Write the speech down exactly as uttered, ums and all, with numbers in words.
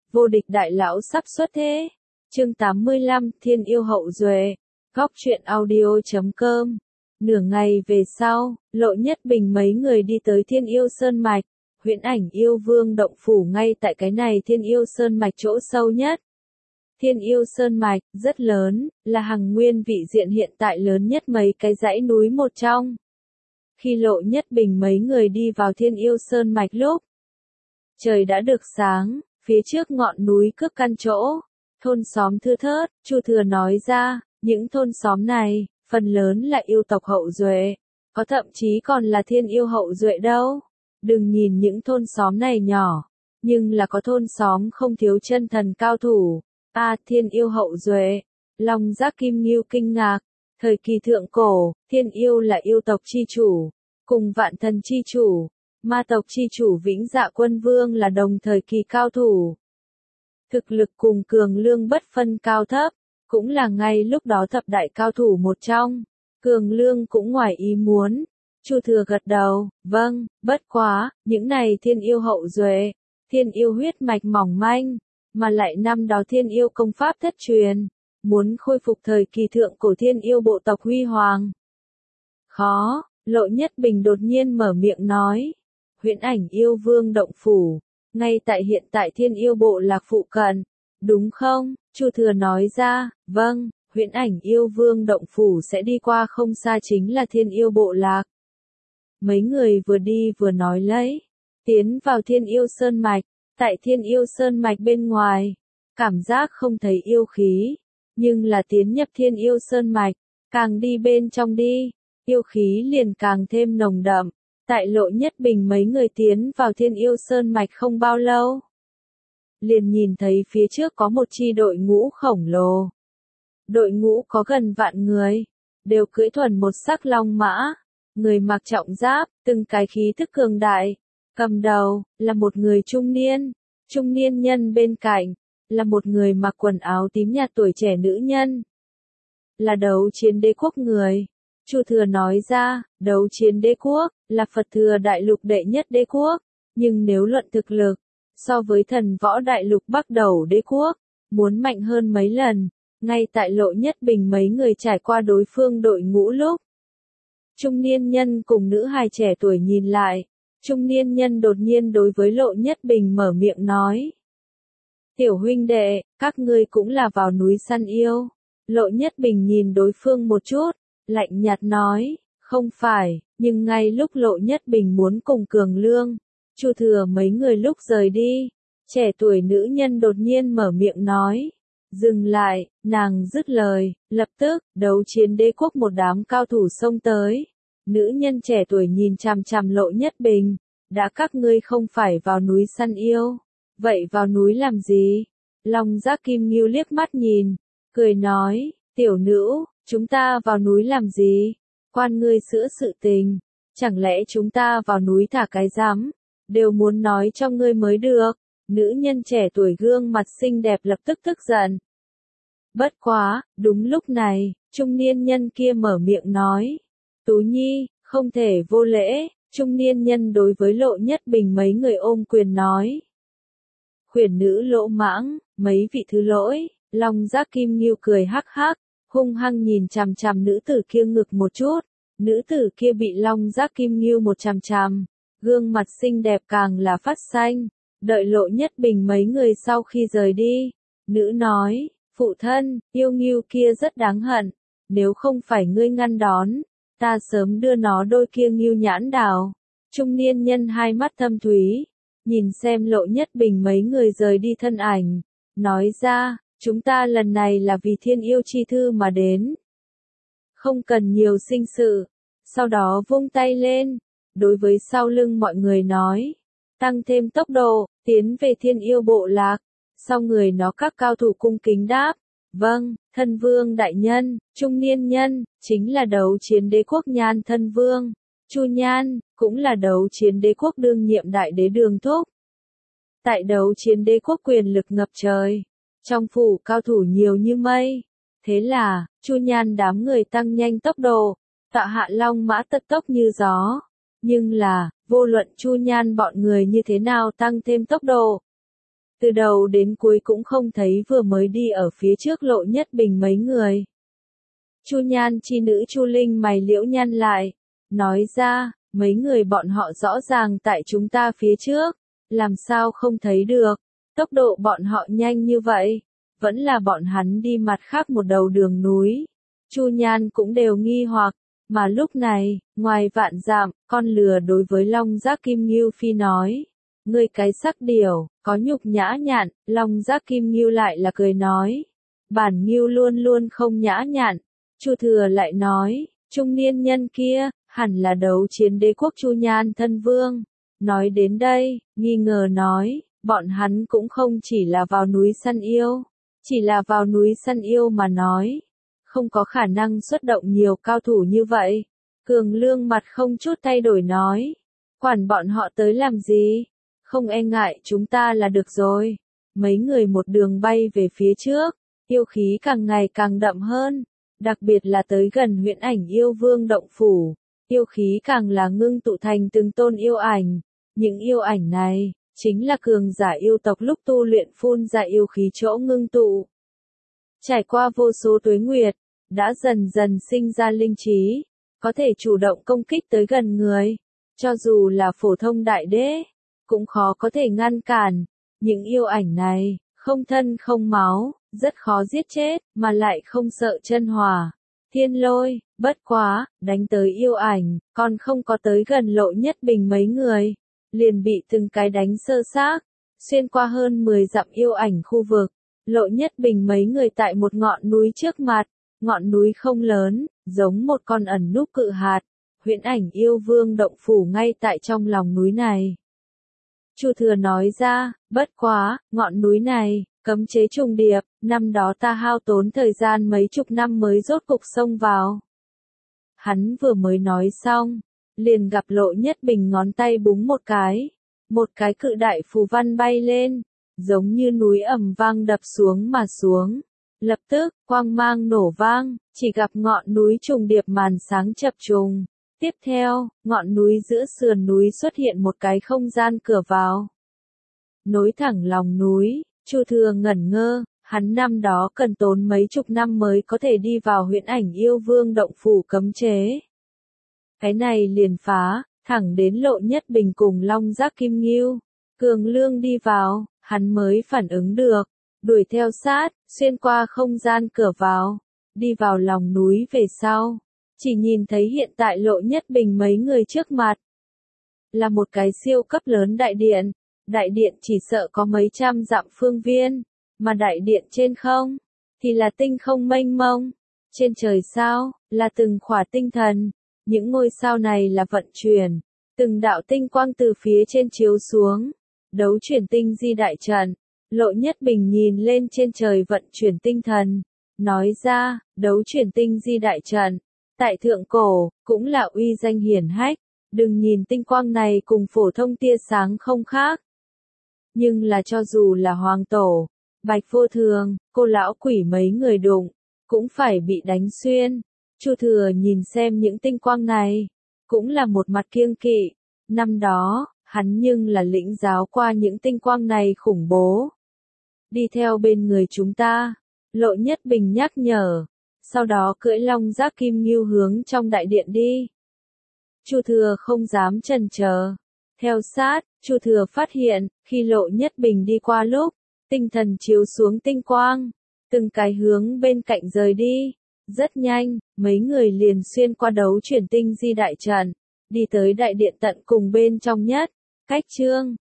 vô địch đại lão sắp xuất thế. Chương tám mươi lăm, Thiên yêu hậu duệ. Góc truyện audio chấm com. Nửa ngày về sau, Lộ Nhất Bình mấy người đi tới Thiên yêu sơn mạch. Huyễn Ảnh yêu vương động phủ ngay tại cái này Thiên yêu sơn mạch chỗ sâu nhất. Thiên yêu sơn mạch, rất lớn, là Hằng Nguyên vị diện hiện tại lớn nhất mấy cái dãy núi một trong. Khi Lộ Nhất Bình mấy người đi vào Thiên yêu sơn mạch lúc trời đã được sáng, phía trước ngọn núi cướp căn chỗ, thôn xóm thưa thớt, Chu Thừa nói ra, những thôn xóm này, phần lớn là yêu tộc hậu duệ, có thậm chí còn là thiên yêu hậu duệ đâu. Đừng nhìn những thôn xóm này nhỏ, nhưng là có thôn xóm không thiếu chân thần cao thủ. A à, thiên yêu hậu duệ. Long Giác Kim Ngưu kinh ngạc, thời kỳ thượng cổ, thiên yêu là yêu tộc chi chủ, cùng vạn thần chi chủ, ma tộc chi chủ Vĩnh Dạ Quân Vương là đồng thời kỳ cao thủ. Thực lực cùng Cường Lương bất phân cao thấp, cũng là ngay lúc đó thập đại cao thủ một trong. Cường Lương cũng ngoài ý muốn. Chu Thừa gật đầu, vâng, bất quá, những này thiên yêu hậu duệ, thiên yêu huyết mạch mỏng manh, mà lại năm đó thiên yêu công pháp thất truyền, muốn khôi phục thời kỳ thượng cổ thiên yêu bộ tộc huy hoàng. Khó, Lộ Nhất Bình đột nhiên mở miệng nói, Huyễn Ảnh yêu vương động phủ, ngay tại hiện tại thiên yêu bộ lạc phụ cận, đúng không? Chu Thừa nói ra, vâng, Huyễn Ảnh yêu vương động phủ sẽ đi qua không xa chính là thiên yêu bộ lạc. Mấy người vừa đi vừa nói lấy, tiến vào thiên yêu sơn mạch, tại thiên yêu sơn mạch bên ngoài, cảm giác không thấy yêu khí, nhưng là tiến nhập thiên yêu sơn mạch, càng đi bên trong đi, yêu khí liền càng thêm nồng đậm. Tại Lộ Nhất Bình mấy người tiến vào thiên yêu sơn mạch không bao lâu, liền nhìn thấy phía trước có một chi đội ngũ khổng lồ. Đội ngũ có gần vạn người, đều cưỡi thuần một sắc long mã, người mặc trọng giáp, từng cái khí thức cường đại. Cầm đầu, là một người trung niên, trung niên nhân bên cạnh, là một người mặc quần áo tím nhạt tuổi trẻ nữ nhân. Là Đấu Chiến Đế Quốc người. Chu Thừa nói ra, Đấu Chiến Đế Quốc, là Phật Thừa Đại Lục đệ nhất đế quốc, nhưng nếu luận thực lực, so với Thần Võ Đại Lục Bắc Đầu Đế Quốc, muốn mạnh hơn mấy lần. Ngay tại Lộ Nhất Bình mấy người trải qua đối phương đội ngũ lúc, trung niên nhân cùng nữ hài trẻ tuổi nhìn lại, trung niên nhân đột nhiên đối với Lộ Nhất Bình mở miệng nói. Tiểu huynh đệ, các ngươi cũng là vào núi săn yêu. Lộ Nhất Bình nhìn đối phương một chút, lạnh nhạt nói, không phải, nhưng ngay lúc Lộ Nhất Bình muốn cùng Cường Lương, Chu Thừa mấy người lúc rời đi, trẻ tuổi nữ nhân đột nhiên mở miệng nói. Dừng lại, nàng dứt lời, lập tức, Đấu Chiến Đế Quốc một đám cao thủ xông tới. Nữ nhân trẻ tuổi nhìn chằm chằm Lộ Nhất Bình, đã các ngươi không phải vào núi săn yêu, vậy vào núi làm gì? Long Giác Kim Ngưu liếc mắt nhìn, cười nói, tiểu nữ, chúng ta vào núi làm gì? Quan ngươi sữa sự tình, chẳng lẽ chúng ta vào núi thả cái rắm, đều muốn nói cho ngươi mới được. Nữ nhân trẻ tuổi gương mặt xinh đẹp lập tức tức giận. Bất quá, đúng lúc này, trung niên nhân kia mở miệng nói. Tú Nhi, không thể vô lễ, trung niên nhân đối với Lộ Nhất Bình mấy người ôm quyền nói. Khuyển nữ lỗ mãng, mấy vị thứ lỗi, Long Giác Kim Ngưu cười hắc hắc, hung hăng nhìn chằm chằm nữ tử kia ngực một chút. Nữ tử kia bị Long Giác Kim Ngưu một chằm chằm, gương mặt xinh đẹp càng là phát xanh. Đợi Lộ Nhất Bình mấy người sau khi rời đi, nữ nói, phụ thân, yêu Ngưu kia rất đáng hận, nếu không phải ngươi ngăn đón, ta sớm đưa nó đôi kia Ngưu nhãn đào. Trung niên nhân hai mắt thâm thúy, nhìn xem Lộ Nhất Bình mấy người rời đi thân ảnh, nói ra, chúng ta lần này là vì thiên yêu chi thư mà đến. Không cần nhiều sinh sự, sau đó vung tay lên, đối với sau lưng mọi người nói. Tăng thêm tốc độ, tiến về thiên yêu bộ lạc. Sau người nó các cao thủ cung kính đáp. Vâng, thân vương đại nhân, trung niên nhân, chính là Đấu Chiến Đế Quốc Nhan thân vương. Chu Nhan, cũng là Đấu Chiến Đế Quốc đương nhiệm đại đế Đường Thúc. Tại Đấu Chiến Đế Quốc quyền lực ngập trời. Trong phủ cao thủ nhiều như mây. Thế là, Chu Nhan đám người tăng nhanh tốc độ. Tạ Hạ Long mã tất tốc như gió. Nhưng là, vô luận Chu Nhan bọn người như thế nào tăng thêm tốc độ, Từ đầu đến cuối cũng không thấy vừa mới đi ở phía trước Lộ Nhất Bình mấy người. Chu Nhan chi nữ Chu Linh mày liễu nhăn lại, nói ra, mấy người bọn họ rõ ràng tại chúng ta phía trước, làm sao không thấy được, tốc độ bọn họ nhanh như vậy, vẫn là bọn hắn đi mặt khác một đầu đường núi. Chu Nhan cũng đều nghi hoặc, mà lúc này, ngoài vạn dặm, con lừa đối với Long Giác Kim Ngưu Phi nói, ngươi cái sắc điểu, có nhục nhã nhặn, Long Giác Kim Ngưu lại là cười nói, bản Ngưu luôn luôn không nhã nhặn. Chu Thừa lại nói, trung niên nhân kia, hẳn là đấu chiến đế quốc Chu Nhan thân vương. Nói đến đây, nghi ngờ nói, bọn hắn cũng không chỉ là vào núi săn yêu, chỉ là vào núi săn yêu mà nói, không có khả năng xuất động nhiều cao thủ như vậy. Cường Lương mặt không chút thay đổi nói, quản bọn họ tới làm gì, không e ngại chúng ta là được rồi. Mấy người một đường bay về phía trước, yêu khí càng ngày càng đậm hơn, đặc biệt là tới gần Huyễn Ảnh Yêu Vương động phủ, yêu khí càng là ngưng tụ thành từng tôn yêu ảnh. Những yêu ảnh này, chính là cường giả yêu tộc lúc tu luyện phun ra yêu khí chỗ ngưng tụ. Trải qua vô số tuế nguyệt, đã dần dần sinh ra linh trí, có thể chủ động công kích tới gần người. Cho dù là phổ thông đại đế, cũng khó có thể ngăn cản. Những yêu ảnh này, không thân không máu, rất khó giết chết, mà lại không sợ chân hỏa. Thiên lôi, bất quá, đánh tới yêu ảnh, còn không có tới gần Lộ Nhất Bình mấy người, liền bị từng cái đánh sơ xác, xuyên qua hơn mười dặm yêu ảnh khu vực. Lộ Nhất Bình mấy người tại một ngọn núi trước mặt, ngọn núi không lớn, giống một con ẩn núp cự hạt. Huyễn Ảnh Yêu Vương động phủ ngay tại trong lòng núi này. Chu Thừa nói ra, bất quá, ngọn núi này, cấm chế trùng điệp, năm đó ta hao tốn thời gian mấy chục năm mới rốt cục xông vào. Hắn vừa mới nói xong, liền gặp Lộ Nhất Bình ngón tay búng một cái, một cái cự đại phù văn bay lên, giống như núi ầm vang đập xuống mà xuống. Lập tức, quang mang nổ vang, chỉ gặp ngọn núi trùng điệp màn sáng chập trùng. Tiếp theo, ngọn núi giữa sườn núi xuất hiện một cái không gian cửa vào. Nối thẳng lòng núi, Chu Thừa ngẩn ngơ, hắn năm đó cần tốn mấy chục năm mới có thể đi vào Huyễn Ảnh Yêu Vương động phủ cấm chế. Cái này liền phá, thẳng đến Lộ Nhất Bình cùng Long Giác Kim Ngưu. Cường Lương đi vào, hắn mới phản ứng được, đuổi theo sát, xuyên qua không gian cửa vào, đi vào lòng núi về sau. Chỉ nhìn thấy hiện tại Lộ Nhất Bình mấy người trước mặt. Là một cái siêu cấp lớn đại điện. Đại điện chỉ sợ có mấy trăm dặm phương viên. Mà đại điện trên không, thì là tinh không mênh mông. Trên trời sao, là từng khỏa tinh thần. Những ngôi sao này là vận chuyển. Từng đạo tinh quang từ phía trên chiếu xuống. Đấu chuyển tinh di đại trận. Lộ Nhất Bình nhìn lên trên trời vận chuyển tinh thần. Nói ra, đấu chuyển tinh di đại trận. Tại thượng cổ, cũng là uy danh hiển hách, đừng nhìn tinh quang này cùng phổ thông tia sáng không khác. Nhưng là cho dù là hoàng tổ, Bạch Vô Thường, cô lão quỷ mấy người đụng, cũng phải bị đánh xuyên. Chu Thừa nhìn xem những tinh quang này, cũng là một mặt kiêng kỵ. Năm đó, hắn nhưng là lĩnh giáo qua những tinh quang này khủng bố. Đi theo bên người chúng ta, Lộ Nhất Bình nhắc nhở. Sau đó cưỡi Long Giác Kim Ngưu hướng trong đại điện đi. Chu Thừa không dám chần chờ. Theo sát, Chu Thừa phát hiện, khi Lộ Nhất Bình đi qua lúc, tinh thần chiếu xuống tinh quang, từng cái hướng bên cạnh rời đi. Rất nhanh, mấy người liền xuyên qua đấu chuyển tinh di đại trận, đi tới đại điện tận cùng bên trong nhất. Cách chương